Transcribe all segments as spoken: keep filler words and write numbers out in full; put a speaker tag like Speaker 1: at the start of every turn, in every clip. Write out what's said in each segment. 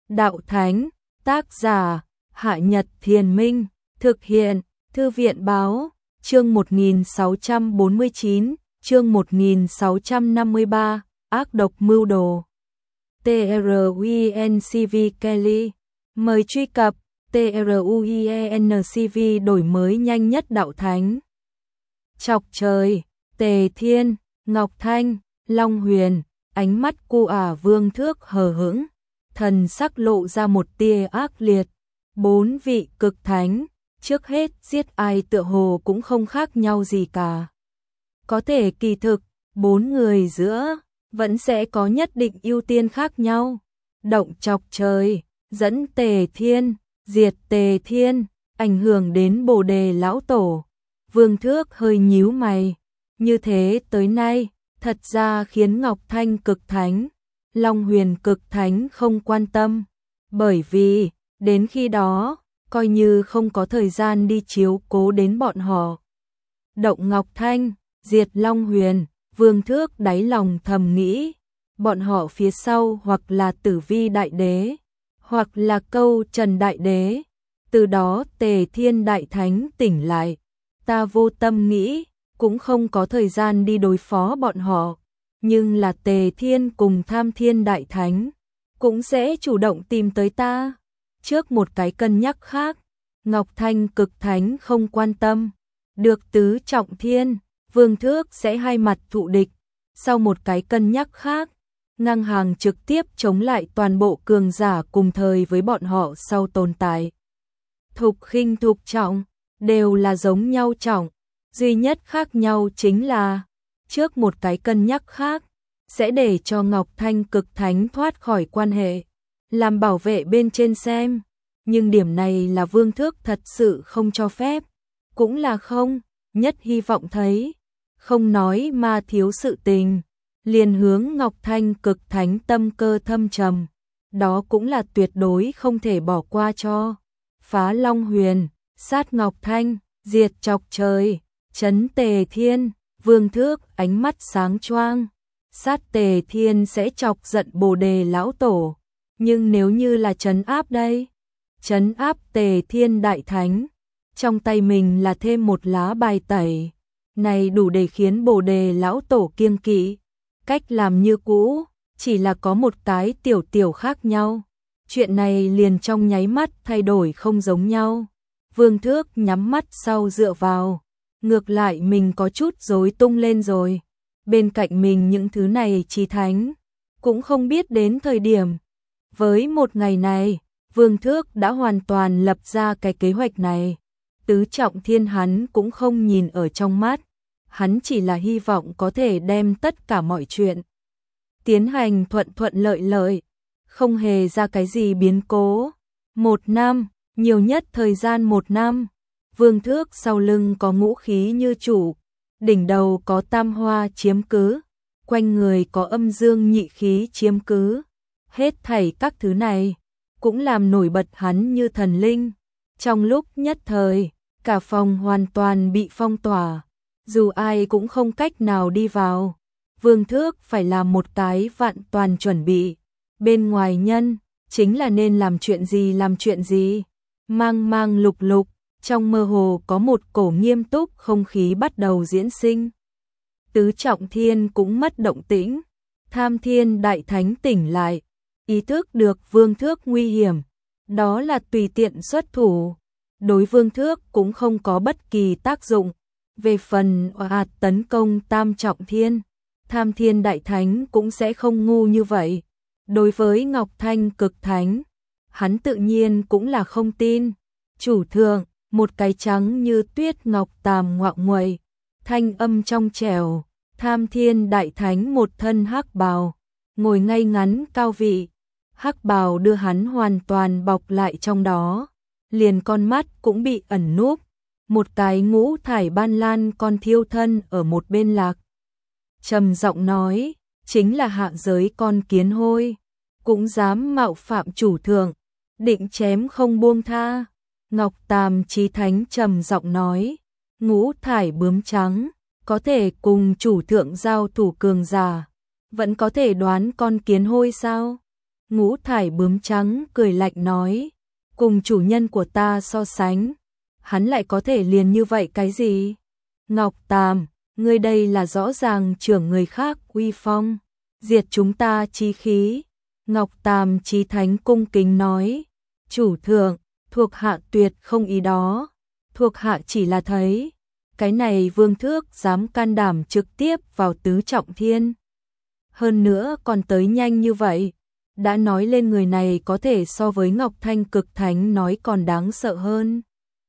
Speaker 1: đạo thánh, tác giả, Hạ Nhật Thiền Minh, thực hiện, Thư viện Báo, chương một nghìn sáu trăm bốn mươi chín, chương một nghìn sáu trăm năm mươi ba, ác độc mưu đồ. TRUENCV Kelly, mời truy cập TRUENCV đổi mới nhanh nhất đạo thánh. Chọc trời, Tề Thiên, Ngọc Thanh, Long Huyền, ánh mắt cu ả Vương Thước hờ hững, thần sắc lộ ra một tia ác liệt. Bốn vị cực thánh, trước hết giết ai tựa hồ cũng không khác nhau gì cả. Có thể kỳ thực, bốn người giữa vẫn sẽ có nhất định ưu tiên khác nhau. Động chọc trời, dẫn Tề Thiên, diệt Tề Thiên, ảnh hưởng đến Bồ Đề lão tổ. Vương Thước hơi nhíu mày, như thế tới nay, thật ra khiến Ngọc Thanh cực thánh, Long Huyền cực thánh không quan tâm, bởi vì đến khi đó, coi như không có thời gian đi chiếu cố đến bọn họ. Động Ngọc Thanh, diệt Long Huyền, Vương Thước đáy lòng thầm nghĩ, bọn họ phía sau hoặc là Tử Vi Đại Đế, hoặc là Câu Trần Đại Đế, từ đó Tề Thiên Đại Thánh tỉnh lại. Ta vô tâm nghĩ, cũng không có thời gian đi đối phó bọn họ, nhưng là Tề Thiên cùng Tham Thiên Đại Thánh, cũng sẽ chủ động tìm tới ta. Trước một cái cân nhắc khác, Ngọc Thanh cực thánh không quan tâm, được tứ trọng thiên, Vương Thước sẽ hai mặt thụ địch. Sau một cái cân nhắc khác, ngang hàng trực tiếp chống lại toàn bộ cường giả cùng thời với bọn họ sau tồn tại. Thục khinh thục trọng, đều là giống nhau trọng, duy nhất khác nhau chính là, trước một cái cân nhắc khác, sẽ để cho Ngọc Thanh cực thánh thoát khỏi quan hệ, làm bảo vệ bên trên xem, nhưng điểm này là Vương Thước thật sự không cho phép, cũng là không, nhất hy vọng thấy, không nói mà thiếu sự tình, liền hướng Ngọc Thanh cực thánh tâm cơ thâm trầm, đó cũng là tuyệt đối không thể bỏ qua cho. Phá Long Huyền, sát Ngọc Thanh, diệt chọc trời, trấn Tề Thiên, Vương Thước ánh mắt sáng choang, sát Tề Thiên sẽ chọc giận Bồ Đề lão tổ, nhưng nếu như là trấn áp đây, trấn áp Tề Thiên Đại Thánh, trong tay mình là thêm một lá bài tẩy, này đủ để khiến Bồ Đề lão tổ kiêng kỵ. Cách làm như cũ, chỉ là có một cái tiểu tiểu khác nhau, chuyện này liền trong nháy mắt thay đổi không giống nhau. Vương Thước nhắm mắt sau dựa vào, ngược lại mình có chút rối tung lên rồi, bên cạnh mình những thứ này chí thánh, cũng không biết đến thời điểm. Với một ngày này, Vương Thước đã hoàn toàn lập ra cái kế hoạch này, tứ trọng thiên hắn cũng không nhìn ở trong mắt, hắn chỉ là hy vọng có thể đem tất cả mọi chuyện tiến hành thuận thuận lợi lợi, không hề ra cái gì biến cố. Một năm, nhiều nhất thời gian một năm, Vương Thước sau lưng có ngũ khí như chủ, đỉnh đầu có tam hoa chiếm cứ, quanh người có âm dương nhị khí chiếm cứ, hết thảy các thứ này cũng làm nổi bật hắn như thần linh. Trong lúc nhất thời, cả phòng hoàn toàn bị phong tỏa, dù ai cũng không cách nào đi vào. Vương Thước phải làm một cái vạn toàn chuẩn bị, bên ngoài nhân, chính là nên làm chuyện gì làm chuyện gì, mang mang lục lục, trong mơ hồ có một cổ nghiêm túc không khí bắt đầu diễn sinh. Tứ trọng thiên cũng mất động tĩnh, Tham Thiên Đại Thánh tỉnh lại, ý thức được Vương Thước nguy hiểm, đó là tùy tiện xuất thủ, đối Vương Thước cũng không có bất kỳ tác dụng. Về phần ạt tấn công tam trọng thiên, Tham Thiên Đại Thánh cũng sẽ không ngu như vậy. Đối với Ngọc Thanh cực thánh, hắn tự nhiên cũng là không tin. Chủ thượng, một cái trắng như tuyết ngọc tàm ngoạo nguậy, thanh âm trong trẻo, Tham Thiên Đại Thánh một thân hắc bào, ngồi ngay ngắn cao vị, hắc bào đưa hắn hoàn toàn bọc lại trong đó, liền con mắt cũng bị ẩn núp. Một cái ngũ thải ban lan con thiêu thân ở một bên lạc, trầm giọng nói, chính là hạ giới con kiến hôi, cũng dám mạo phạm chủ thượng, định chém không buông tha. Ngọc Tam Chí Thánh trầm giọng nói, ngũ thải bướm trắng, có thể cùng chủ thượng giao thủ cường giả, vẫn có thể đoán con kiến hôi sao? Ngũ thải bướm trắng cười lạnh nói, cùng chủ nhân của ta so sánh, hắn lại có thể liền như vậy cái gì? Ngọc Tam, ngươi đây là rõ ràng trưởng người khác uy phong, diệt chúng ta chí khí. Ngọc Tam chí thánh cung kính nói, chủ thượng, thuộc hạ tuyệt không ý đó, thuộc hạ chỉ là thấy, cái này Vương Thước dám can đảm trực tiếp vào tứ trọng thiên. Hơn nữa còn tới nhanh như vậy, đã nói lên người này có thể so với Ngọc Thanh cực thánh nói còn đáng sợ hơn.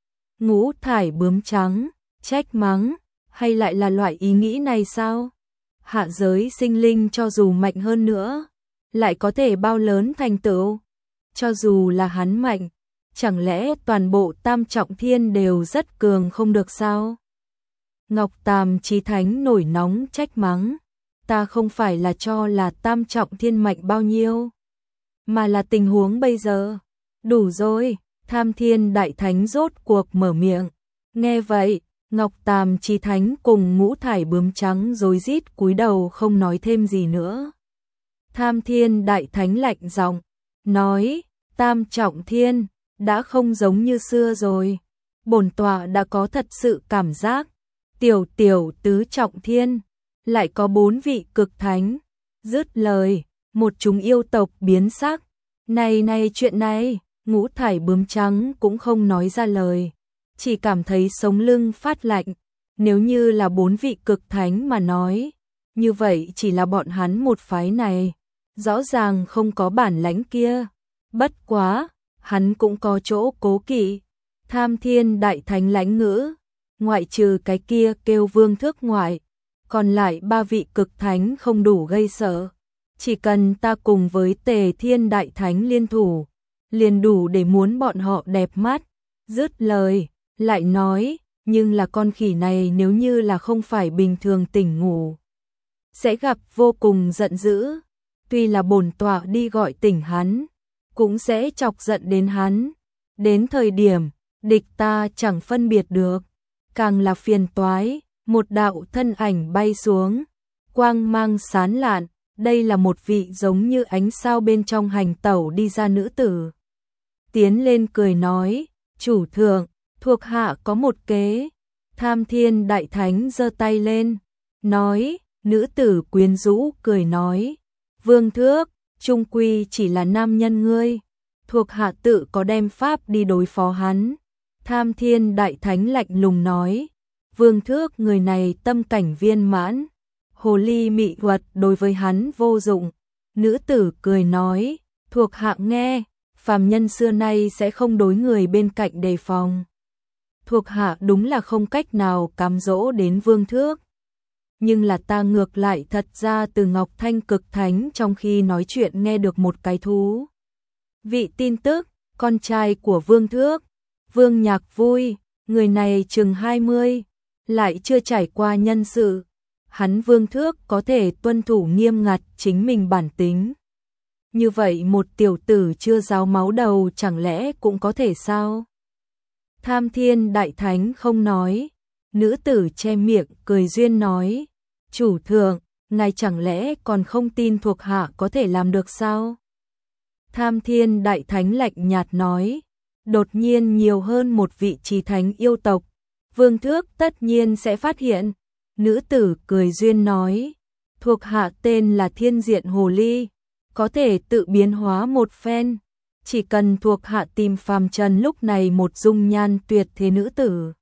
Speaker 1: Ngũ thải bướm trắng, trách mắng, hay lại là loại ý nghĩ này sao? Hạ giới sinh linh cho dù mạnh hơn nữa, lại có thể bao lớn thành tựu? Cho dù là hắn mạnh, chẳng lẽ toàn bộ tam trọng thiên đều rất cường không được sao? Ngọc Tam chí thánh nổi nóng trách mắng, ta không phải là cho là tam trọng thiên mạnh bao nhiêu, mà là tình huống bây giờ. Đủ rồi, Tham Thiên Đại Thánh rốt cuộc mở miệng. Nghe vậy, Ngọc Tam chí thánh cùng ngũ thải bướm trắng rối rít cúi đầu không nói thêm gì nữa. Tham Thiên Đại Thánh lạnh giọng nói, tam trọng thiên đã không giống như xưa rồi. Bổn tọa đã có thật sự cảm giác, tiểu tiểu tứ trọng thiên lại có bốn vị cực thánh. Dứt lời, một chúng yêu tộc biến sắc. Này này chuyện này, ngũ thải bướm trắng cũng không nói ra lời, chỉ cảm thấy sống lưng phát lạnh. Nếu như là bốn vị cực thánh mà nói, như vậy chỉ là bọn hắn một phái này, rõ ràng không có bản lãnh kia. Bất quá, hắn cũng có chỗ cố kỵ. Tham Thiên Đại Thánh lãnh ngữ, ngoại trừ cái kia kêu Vương Thước ngoại, còn lại ba vị cực thánh không đủ gây sợ. Chỉ cần ta cùng với Tề Thiên Đại Thánh liên thủ, liền đủ để muốn bọn họ đẹp mắt. Dứt lời, lại nói, nhưng là con khỉ này nếu như là không phải bình thường tỉnh ngủ, sẽ gặp vô cùng giận dữ. Tuy là bổn tọa đi gọi tỉnh hắn, cũng sẽ chọc giận đến hắn. Đến thời điểm, địch ta chẳng phân biệt được, càng là phiền toái. Một đạo thân ảnh bay xuống, quang mang sán lạn, đây là một vị giống như ánh sao bên trong hành tẩu đi ra nữ tử. Tiến lên cười nói, chủ thượng, thuộc hạ có một kế. Tham Thiên Đại Thánh giơ tay lên, nói, nữ tử quyến rũ cười nói, Vương Thước, trung quy chỉ là nam nhân ngươi, thuộc hạ tự có đem pháp đi đối phó hắn. Tham Thiên Đại Thánh lạnh lùng nói, Vương Thước người này tâm cảnh viên mãn, hồ ly mị thuật đối với hắn vô dụng. Nữ tử cười nói, thuộc hạ nghe, phàm nhân xưa nay sẽ không đối người bên cạnh đề phòng. Thuộc hạ đúng là không cách nào cám dỗ đến Vương Thước. Nhưng là ta ngược lại thật ra từ Ngọc Thanh cực thánh trong khi nói chuyện nghe được một cái thú vị tin tức, con trai của Vương Thước, Vương Nhạc Vui, người này chừng hai mươi, lại chưa trải qua nhân sự. Hắn Vương Thước có thể tuân thủ nghiêm ngặt chính mình bản tính. Như vậy một tiểu tử chưa ráo máu đầu chẳng lẽ cũng có thể sao? Tham Thiên Đại Thánh không nói. Nữ tử che miệng cười duyên nói, chủ thượng, ngài chẳng lẽ còn không tin thuộc hạ có thể làm được sao? Tham Thiên Đại Thánh lạnh nhạt nói, đột nhiên nhiều hơn một vị chí thánh yêu tộc, Vương Thước tất nhiên sẽ phát hiện. Nữ tử cười duyên nói, thuộc hạ tên là Thiên Diện Hồ Ly, có thể tự biến hóa một phen, chỉ cần thuộc hạ tìm phàm trần lúc này một dung nhan tuyệt thế nữ tử,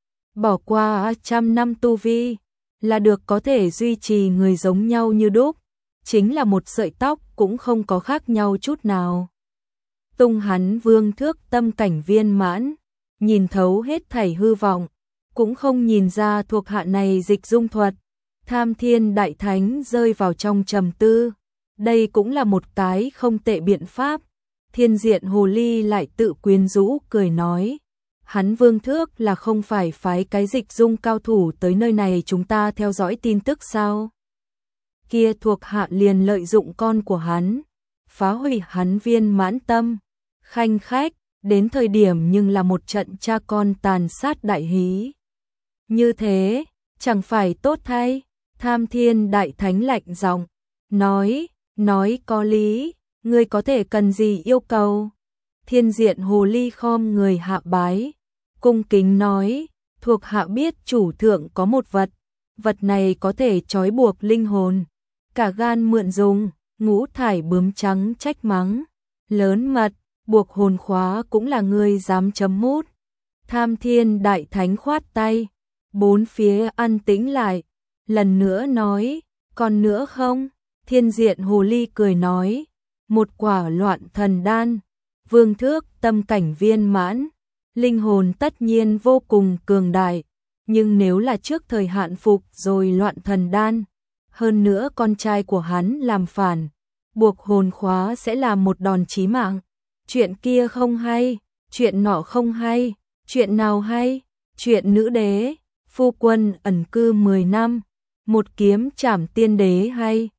Speaker 1: bỏ qua trăm năm tu vi, là được có thể duy trì người giống nhau như đúc, chính là một sợi tóc cũng không có khác nhau chút nào. Tung hắn Vương Thước tâm cảnh viên mãn, nhìn thấu hết thảy hư vọng, cũng không nhìn ra thuộc hạ này dịch dung thuật. Tham Thiên Đại Thánh rơi vào trong trầm tư, đây cũng là một cái không tệ biện pháp. Thiên Diện Hồ Ly lại tự quyến rũ cười nói, hắn Vương Thước là không phải phái cái dịch dung cao thủ tới nơi này chúng ta theo dõi tin tức sao? Kia thuộc hạ liền lợi dụng con của hắn, phá hủy hắn viên mãn tâm, khanh khách, đến thời điểm nhưng là một trận cha con tàn sát đại hí. Như thế, chẳng phải tốt thay? Tham Thiên Đại Thánh lạnh giọng nói, nói có lý. Ngươi có thể cần gì yêu cầu? Thiên diện hồ ly khom người hạ bái, cung kính nói, thuộc hạ biết chủ thượng có một vật, vật này có thể trói buộc linh hồn, cả gan mượn dùng. Ngũ thải bướm trắng trách mắng, lớn mật, buộc hồn khóa cũng là ngươi dám chấm mút. Tham Thiên đại thánh khoát tay, bốn phía an tĩnh lại, lần nữa nói, còn nữa không? Thiên diện hồ ly cười nói, một quả loạn thần đan, vương thước tâm cảnh viên mãn, linh hồn tất nhiên vô cùng cường đại, nhưng nếu là trước thời hạn phục rồi loạn thần đan, hơn nữa con trai của hắn làm phản, buộc hồn khóa sẽ là một đòn chí mạng. Chuyện kia không hay, chuyện nọ không hay, chuyện nào hay? Chuyện nữ đế, phu quân ẩn cư mười năm, một kiếm trảm tiên đế hay?